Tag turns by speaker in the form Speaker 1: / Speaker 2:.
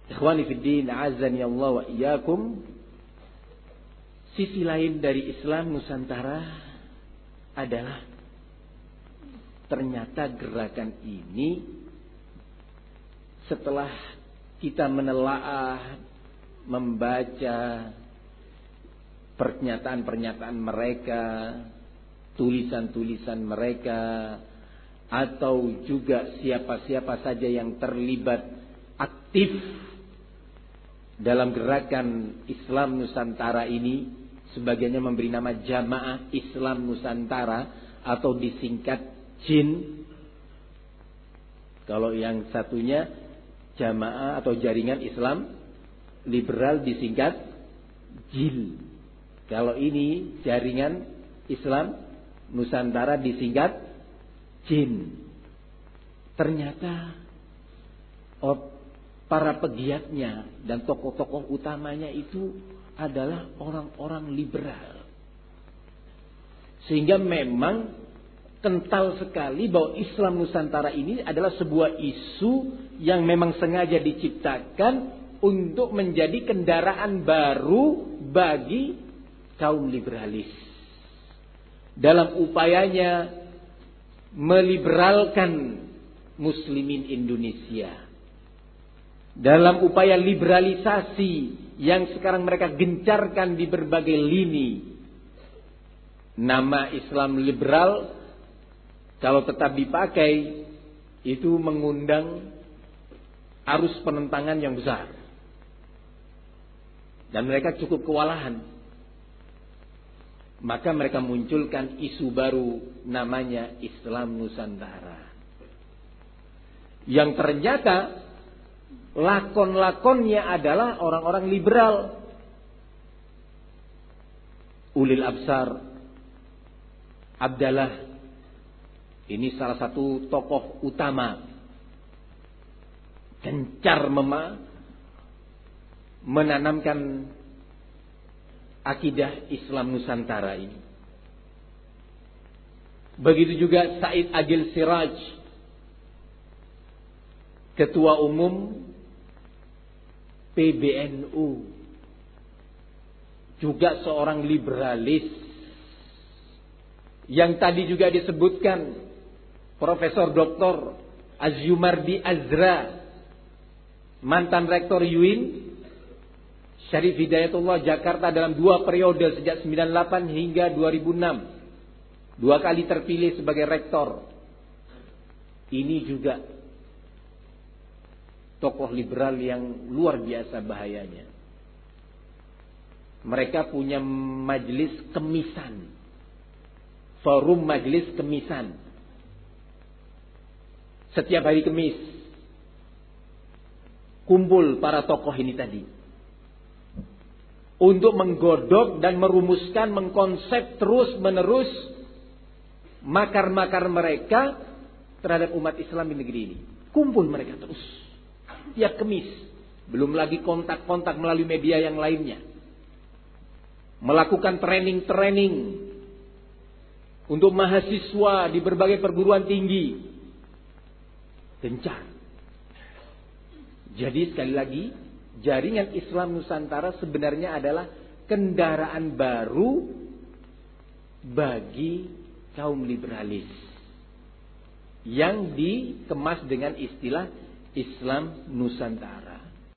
Speaker 1: Ikhwani fiddin, a'azzani Allah wa iyyakum. Sisi lain dari Islam Nusantara adalah ternyata gerakan ini setelah kita menelaah, membaca pernyataan-pernyataan mereka, tulisan-tulisan mereka, atau juga siapa-siapa saja yang terlibat aktif dalam gerakan Islam Nusantara ini, sebagiannya memberi nama Jamaah Islam Nusantara atau disingkat JIN. Kalau yang satunya Jamaah atau Jaringan Islam Liberal disingkat JIL. Kalau ini Jaringan Islam Nusantara disingkat JIN. Ternyata para pegiatnya dan tokoh-tokoh utamanya itu adalah orang-orang liberal. Sehingga memang kental sekali bahwa Islam Nusantara ini adalah sebuah isu yang memang sengaja diciptakan untuk menjadi kendaraan baru bagi kaum liberalis dalam upayanya meliberalkan muslimin Indonesia, dalam upaya liberalisasi yang sekarang mereka gencarkan di berbagai lini. Nama Islam liberal kalau tetap dipakai itu mengundang arus penentangan yang besar, dan mereka cukup kewalahan. Maka mereka munculkan isu baru namanya Islam Nusantara, yang ternyata lakon-lakonnya adalah orang-orang liberal, ulil absar. Abdallah ini salah satu tokoh utama, gencar menanamkan akidah Islam Nusantara ini. Begitu juga Said Agil Siraj, Ketua Umum PBNU, juga seorang liberalis, yang tadi juga disebutkan Profesor Dr. Azyumardi Azra, mantan Rektor UIN Syarif Hidayatullah Jakarta dalam 2 periode sejak 98 hingga 2006, 2 kali terpilih sebagai rektor. Ini juga tokoh liberal yang luar biasa bahayanya. Mereka punya majelis kemisan, forum majelis kemisan, setiap hari Kamis kumpul para tokoh ini tadi untuk menggodok dan merumuskan, mengkonsep terus menerus makar-makar mereka terhadap umat Islam di negeri ini. Kumpul mereka terus tiap Kamis, belum lagi kontak-kontak melalui media yang lainnya, melakukan training untuk mahasiswa di berbagai perguruan tinggi, gencar. Jadi sekali lagi, Jaringan Islam Nusantara sebenarnya adalah kendaraan baru bagi kaum liberalis yang dikemas dengan istilah Islam Nusantara.